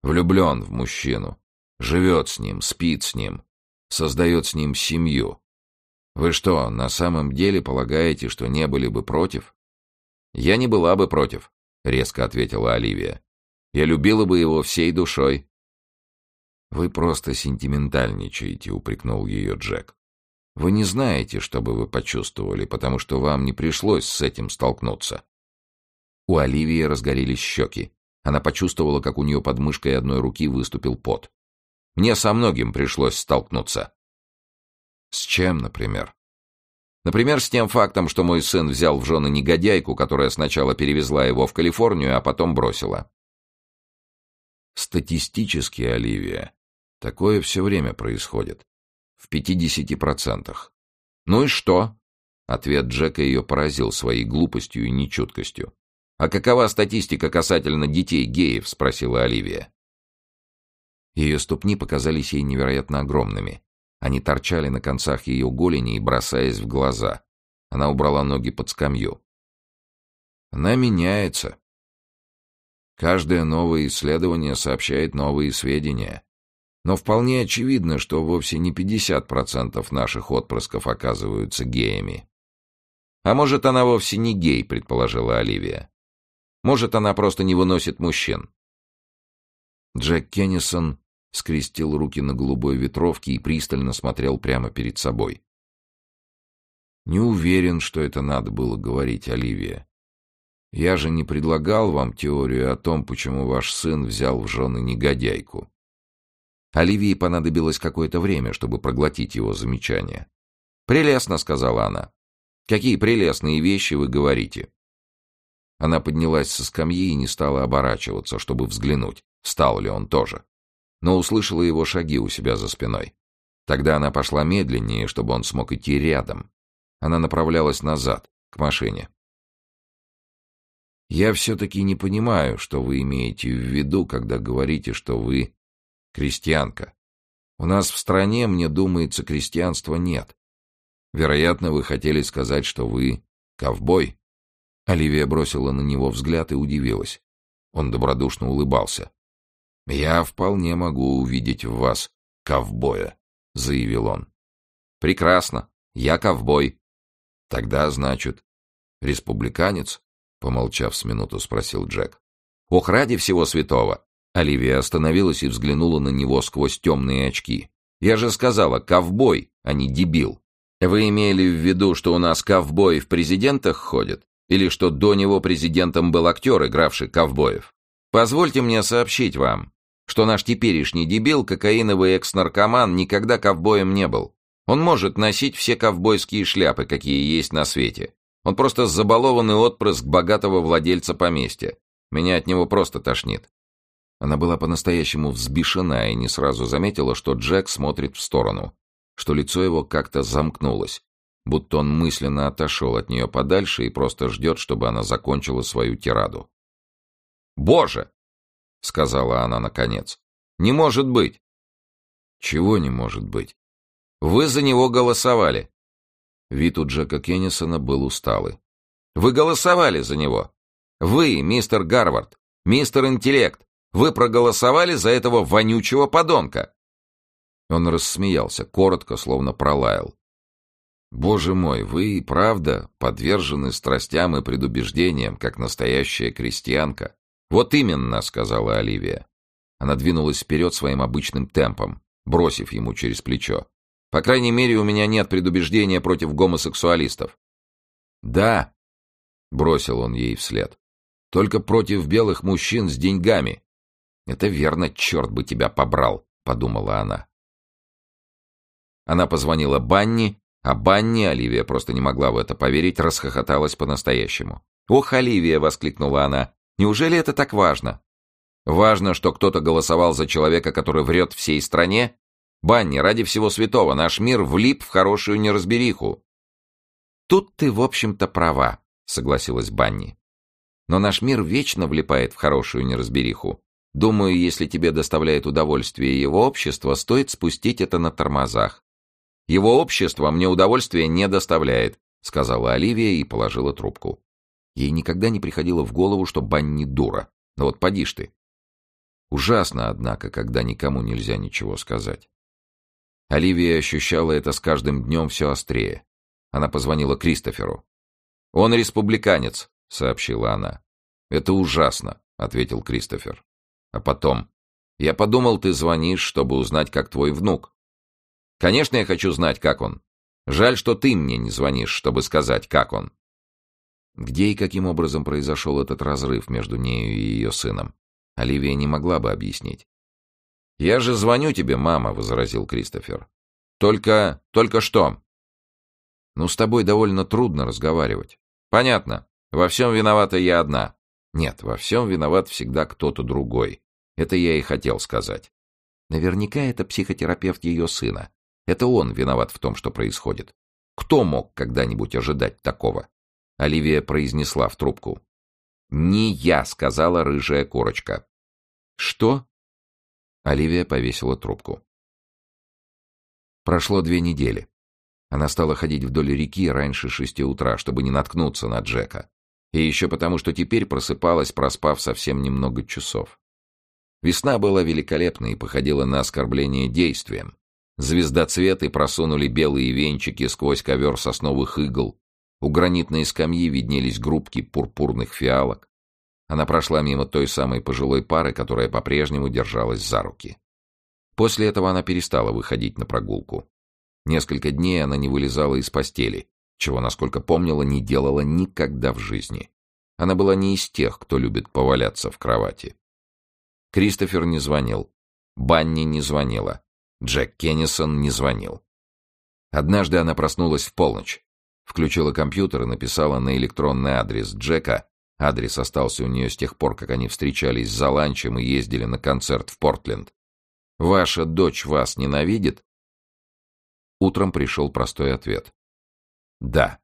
Влюблен в мужчину. Живет с ним, спит с ним. Создает с ним семью. Вы что, на самом деле полагаете, что не были бы против? Я не была бы против, резко ответила Оливия. Я любила бы его всей душой. Вы просто сентиментальничаете, упрекнул ее Джек. Вы не знаете, что бы вы почувствовали, потому что вам не пришлось с этим столкнуться. У Оливии разгорелись щеки. Она почувствовала, как у нее под мышкой одной руки выступил пот. Мне со многим пришлось столкнуться. С чем, например? Например, с тем фактом, что мой сын взял в жены негодяйку, которая сначала перевезла его в Калифорнию, а потом бросила. Статистически, Оливия, такое все время происходит. В пятидесяти процентах. Ну и что? Ответ Джека ее поразил своей глупостью и нечуткостью. «А какова статистика касательно детей-геев?» — спросила Оливия. Ее ступни показались ей невероятно огромными. Они торчали на концах ее голени, бросаясь в глаза. Она убрала ноги под скамью. Она меняется. Каждое новое исследование сообщает новые сведения. Но вполне очевидно, что вовсе не пятьдесят процентов наших отпрысков оказываются геями. «А может, она вовсе не гей», — предположила Оливия. «Может, она просто не выносит мужчин». Джек Кеннисон скрестил руки на голубой ветровке и пристально смотрел прямо перед собой. «Не уверен, что это надо было говорить, Оливия. Я же не предлагал вам теорию о том, почему ваш сын взял в жены негодяйку». Оливии понадобилось какое-то время, чтобы проглотить его замечание. «Прелестно», — сказала она. «Какие прелестные вещи вы говорите». Она поднялась со скамьи и не стала оборачиваться, чтобы взглянуть, встал ли он тоже. Но услышала его шаги у себя за спиной. Тогда она пошла медленнее, чтобы он смог идти рядом. Она направлялась назад, к машине. «Я все-таки не понимаю, что вы имеете в виду, когда говорите, что вы крестьянка. У нас в стране, мне думается, крестьянства нет. Вероятно, вы хотели сказать, что вы ковбой». Оливия бросила на него взгляд и удивилась. Он добродушно улыбался. «Я вполне могу увидеть в вас ковбоя», — заявил он. «Прекрасно. Я ковбой». «Тогда, значит, республиканец?» — помолчав с минуту, спросил Джек. «Ох, ради всего святого!» Оливия остановилась и взглянула на него сквозь темные очки. «Я же сказала, ковбой, а не дебил. Вы имели в виду, что у нас ковбои в президентах ходят? Или что до него президентом был актер, игравший ковбоев? Позвольте мне сообщить вам, что наш теперешний дебил, кокаиновый экс-наркоман, никогда ковбоем не был. Он может носить все ковбойские шляпы, какие есть на свете. Он просто забалованный отпрыск богатого владельца поместья. Меня от него просто тошнит». Она была по-настоящему взбешена и не сразу заметила, что Джек смотрит в сторону, что лицо его как-то замкнулось, будто он мысленно отошел от нее подальше и просто ждет, чтобы она закончила свою тираду. «Боже!» — сказала она наконец. «Не может быть!» «Чего не может быть?» «Вы за него голосовали!» Вид у Джека Кеннисона был усталый. «Вы голосовали за него! Вы, мистер Гарвард, мистер Интеллект, вы проголосовали за этого вонючего подонка!» Он рассмеялся, коротко, словно пролаял. «Боже мой, вы и правда подвержены страстям и предубеждениям, как настоящая крестьянка». «Вот именно», — сказала Оливия. Она двинулась вперед своим обычным темпом, бросив ему через плечо. «По крайней мере, у меня нет предубеждения против гомосексуалистов». «Да», — бросил он ей вслед, — «только против белых мужчин с деньгами». «Это верно, черт бы тебя побрал», — подумала она. Она позвонила Банни, а Банни, Оливия просто не могла в это поверить, расхохоталась по-настоящему. «Ох, Оливия!» — воскликнула она. «Неужели это так важно?» «Важно, что кто-то голосовал за человека, который врет всей стране? Банни, ради всего святого, наш мир влип в хорошую неразбериху». «Тут ты, в общем-то, права», — согласилась Банни. «Но наш мир вечно влипает в хорошую неразбериху. Думаю, если тебе доставляет удовольствие его общество, стоит спустить это на тормозах». «Его общество мне удовольствия не доставляет», — сказала Оливия и положила трубку. Ей никогда не приходило в голову, что Банни дура. Но вот поди ж ты. Ужасно, однако, когда никому нельзя ничего сказать. Оливия ощущала это с каждым днем все острее. Она позвонила Кристоферу. «Он республиканец», — сообщила она. «Это ужасно», — ответил Кристофер. А потом: «Я подумал, ты звонишь, чтобы узнать, как твой внук». «Конечно, я хочу знать, как он. Жаль, что ты мне не звонишь, чтобы сказать, как он». Где и каким образом произошел этот разрыв между нею и ее сыном, Оливия не могла бы объяснить. «Я же звоню тебе, мама», — возразил Кристофер. «Только... только что?» «Ну, с тобой довольно трудно разговаривать». «Понятно. Во всем виновата я одна». «Нет, во всем виноват всегда кто-то другой. Это я и хотел сказать. Наверняка это психотерапевт ее сына. Это он виноват в том, что происходит. Кто мог когда-нибудь ожидать такого?» Оливия произнесла в трубку. «Не я», — сказала рыжая курочка. «Что?» Оливия повесила трубку. Прошло две недели. Она стала ходить вдоль реки раньше шести утра, чтобы не наткнуться на Джека. И еще потому, что теперь просыпалась, проспав совсем немного часов. Весна была великолепна и походила на оскорбление действием. Звездоцветы просунули белые венчики сквозь ковер сосновых игл. У гранитной скамьи виднелись группки пурпурных фиалок. Она прошла мимо той самой пожилой пары, которая по-прежнему держалась за руки. После этого она перестала выходить на прогулку. Несколько дней она не вылезала из постели, чего, насколько помнила, не делала никогда в жизни. Она была не из тех, кто любит поваляться в кровати. Кристофер не звонил. Банни не звонила. Джек Кеннисон не звонил. Однажды она проснулась в полночь. Включила компьютер и написала на электронный адрес Джека. Адрес остался у нее с тех пор, как они встречались за ланчем и ездили на концерт в Портленд. «Ваша дочь вас ненавидит?» Утром пришел простой ответ. «Да».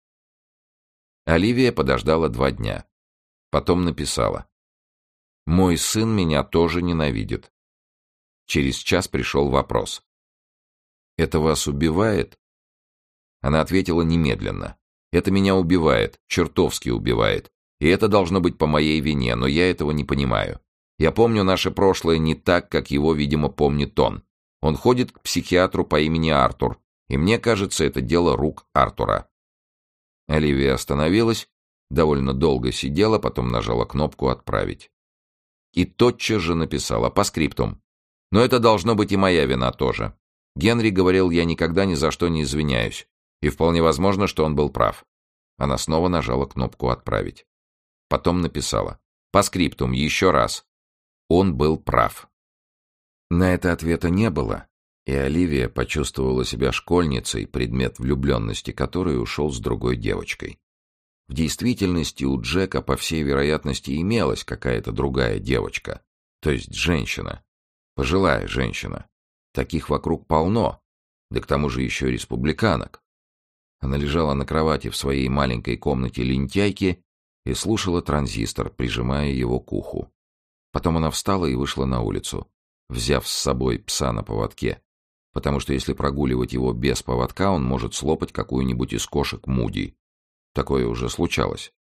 Оливия подождала два дня. Потом написала: «Мой сын меня тоже ненавидит». Через час пришел вопрос: «Это вас убивает?» Она ответила немедленно: «Это меня убивает, чертовски убивает. И это должно быть по моей вине, но я этого не понимаю. Я помню наше прошлое не так, как его, видимо, помнит он. Он ходит к психиатру по имени Артур, и мне кажется, это дело рук Артура». Оливия остановилась, довольно долго сидела, потом нажала кнопку «Отправить». И тотчас же написала по скриптум: «Но это должно быть и моя вина тоже. Генри говорил, я никогда ни за что не извиняюсь, и вполне возможно, что он был прав». Она снова нажала кнопку «Отправить». Потом написала по скриптум еще раз: «Он был прав». На это ответа не было, и Оливия почувствовала себя школьницей, предмет влюбленности которой ушел с другой девочкой. В действительности у Джека, по всей вероятности, имелась какая-то другая девочка, то есть женщина, пожилая женщина. Таких вокруг полно, да к тому же еще республиканок. Она лежала на кровати в своей маленькой комнате лентяйки и слушала транзистор, прижимая его к уху. Потом она встала и вышла на улицу, взяв с собой пса на поводке, потому что если прогуливать его без поводка, он может слопать какую-нибудь из кошек Муди. Такое уже случалось.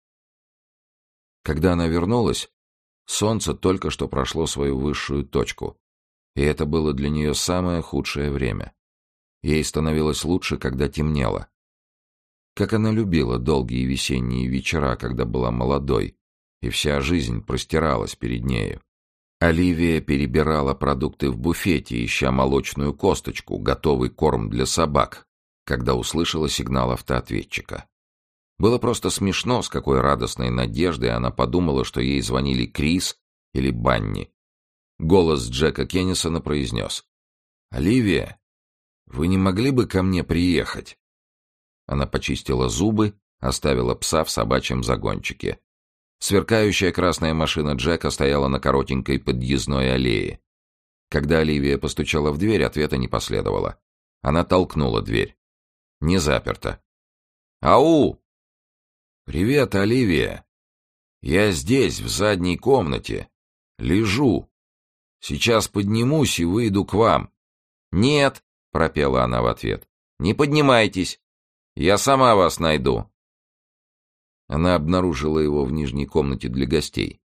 Когда она вернулась, солнце только что прошло свою высшую точку, и это было для нее самое худшее время. Ей становилось лучше, когда темнело. Как она любила долгие весенние вечера, когда была молодой, и вся жизнь простиралась перед нею. Оливия перебирала продукты в буфете, ища молочную косточку, готовый корм для собак, когда услышала сигнал автоответчика. Было просто смешно, с какой радостной надеждой она подумала, что ей звонили Крис или Банни. Голос Джека Кеннисона произнес: «Оливия, вы не могли бы ко мне приехать?» Она почистила зубы, оставила пса в собачьем загончике. Сверкающая красная машина Джека стояла на коротенькой подъездной аллее. Когда Оливия постучала в дверь, ответа не последовало. Она толкнула дверь. Не заперта. «Ау!» «Привет, Оливия. Я здесь, в задней комнате. Лежу. Сейчас поднимусь и выйду к вам». «Нет», — пропела она в ответ, — «не поднимайтесь. Я сама вас найду». Она обнаружила его в нижней комнате для гостей.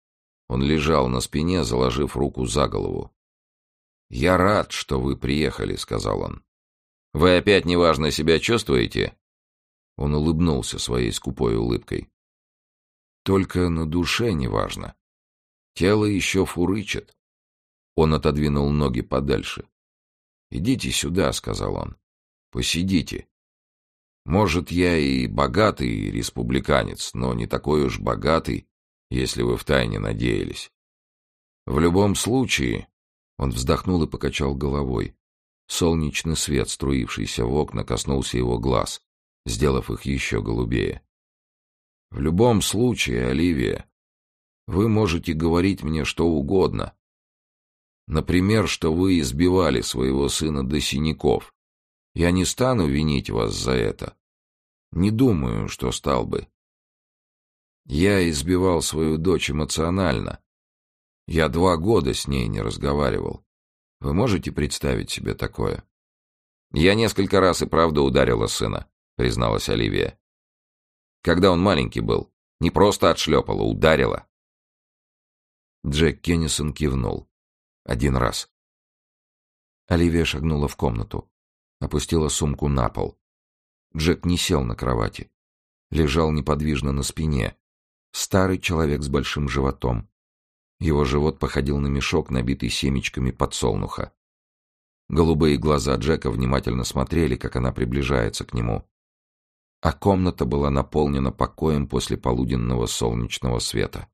Он лежал на спине, заложив руку за голову. «Я рад, что вы приехали», — сказал он. «Вы опять неважно себя чувствуете?» Он улыбнулся своей скупой улыбкой. «Только на душе неважно. Тело еще фурычит». Он отодвинул ноги подальше. «Идите сюда», — сказал он. «Посидите. Может, я и богатый республиканец, но не такой уж богатый, если вы втайне надеялись. В любом случае...» Он вздохнул и покачал головой. Солнечный свет, струившийся в окна, коснулся его глаз, сделав их еще голубее. «В любом случае, Оливия, вы можете говорить мне что угодно. Например, что вы избивали своего сына до синяков. Я не стану винить вас за это. Не думаю, что стал бы. Я избивал свою дочь эмоционально. Я два года с ней не разговаривал. Вы можете представить себе такое?» «Я несколько раз и правда ударила сына», — призналась Оливия. «Когда он маленький был. Не просто отшлепала, ударила». Джек Кеннисон кивнул. Один раз. Оливия шагнула в комнату. Опустила сумку на пол. Джек не сел на кровати. Лежал неподвижно на спине. Старый человек с большим животом. Его живот походил на мешок, набитый семечками подсолнуха. Голубые глаза Джека внимательно смотрели, как она приближается к нему. А комната была наполнена покоем после полуденного солнечного света.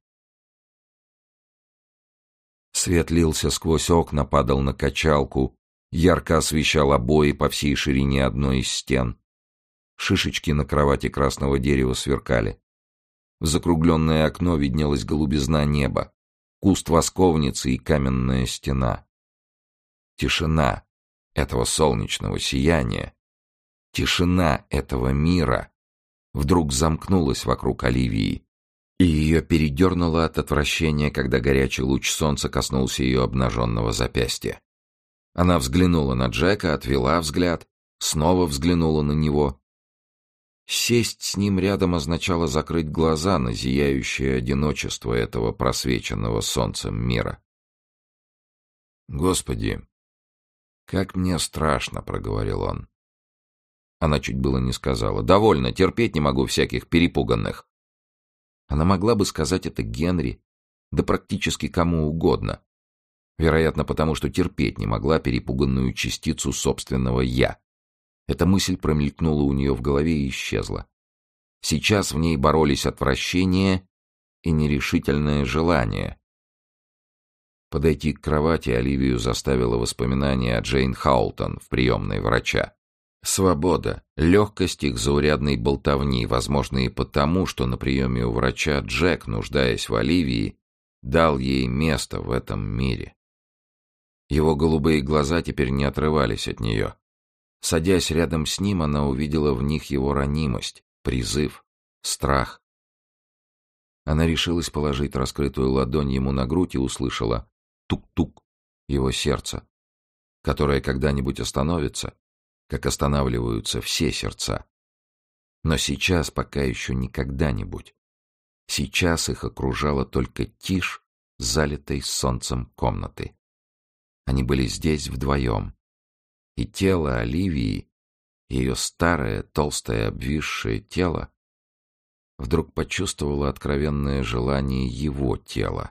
Свет лился сквозь окна, падал на качалку, ярко освещал обои по всей ширине одной из стен. Шишечки на кровати красного дерева сверкали. В закругленное окно виднелась голубизна неба, куст восковницы и каменная стена. Тишина этого солнечного сияния, тишина этого мира вдруг замкнулась вокруг Оливии, и ее передернуло от отвращения, когда горячий луч солнца коснулся ее обнаженного запястья. Она взглянула на Джека, отвела взгляд, снова взглянула на него. Сесть с ним рядом означало закрыть глаза на зияющее одиночество этого просвеченного солнцем мира. «Господи, как мне страшно», — проговорил он. Она чуть было не сказала. «Довольно, терпеть не могу всяких перепуганных». Она могла бы сказать это Генри, да практически кому угодно. Вероятно, потому что терпеть не могла перепуганную частицу собственного «я». Эта мысль промелькнула у нее в голове и исчезла. Сейчас в ней боролись отвращение и нерешительное желание. Подойти к кровати Оливию заставило воспоминание о Джейн Хаултон в приемной врача. Свобода, легкость их заурядной болтовни, возможно и потому, что на приеме у врача Джек, нуждаясь в Оливии, дал ей место в этом мире. Его голубые глаза теперь не отрывались от нее. Садясь рядом с ним, она увидела в них его ранимость, призыв, страх. Она решилась положить раскрытую ладонь ему на грудь и услышала тук-тук его сердца, которое когда-нибудь остановится, как останавливаются все сердца. Но сейчас пока еще не когда-нибудь. Сейчас их окружала только тишь, залитой солнцем комнаты. Они были здесь вдвоем. И тело Оливии, ее старое, толстое, обвисшее тело, вдруг почувствовало откровенное желание его тела.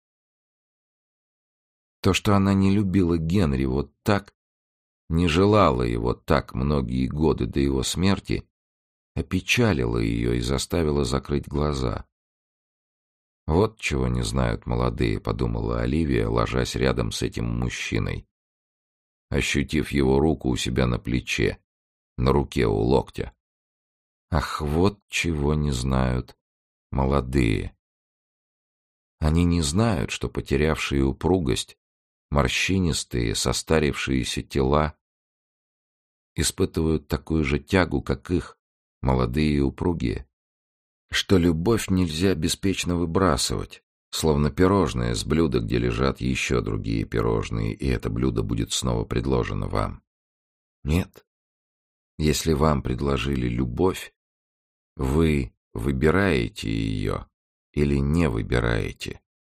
То, что она не любила Генри вот так, не желала его так многие годы до его смерти, опечалило ее и заставило закрыть глаза. «Вот чего не знают молодые», — подумала Оливия, ложась рядом с этим мужчиной, ощутив его руку у себя на плече, на руке у локтя. Ах, вот чего не знают молодые. Они не знают, что потерявшие упругость, морщинистые, состарившиеся тела испытывают такую же тягу, как их, молодые и упругие, что любовь нельзя беспечно выбрасывать, словно пирожное с блюда, где лежат еще другие пирожные, и это блюдо будет снова предложено вам. Нет. Если вам предложили любовь, вы выбираете ее или не выбираете.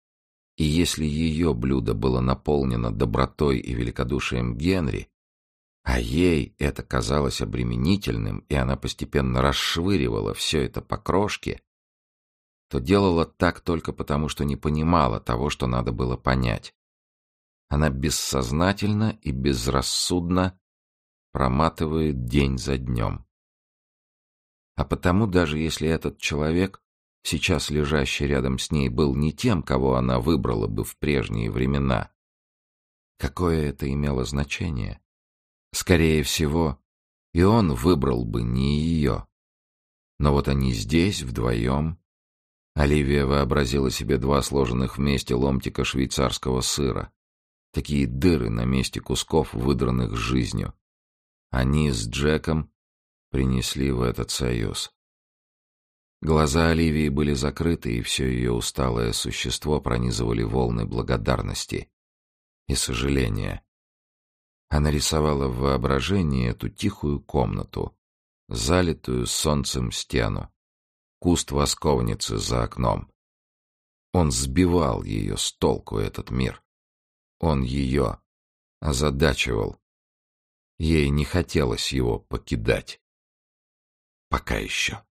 И если ее блюдо было наполнено добротой и великодушием Генри, а ей это казалось обременительным, и она постепенно расшвыривала все это по крошке, то делала так только потому, что не понимала того, что надо было понять. Она бессознательно и безрассудно проматывает день за днем. А потому, даже если этот человек, сейчас лежащий рядом с ней, был не тем, кого она выбрала бы в прежние времена, какое это имело значение? Скорее всего, и он выбрал бы не ее. Но вот они здесь, вдвоем. Оливия вообразила себе два сложенных вместе ломтика швейцарского сыра. Такие дыры на месте кусков, выдранных жизнью. Они с Джеком принесли в этот союз. Глаза Оливии были закрыты, и все ее усталое существо пронизывали волны благодарности и сожаления. Она рисовала в воображении эту тихую комнату, залитую солнцем стену, куст восковницы за окном. Он сбивал ее с толку, этот мир. Он ее озадачивал. Ей не хотелось его покидать. Пока еще.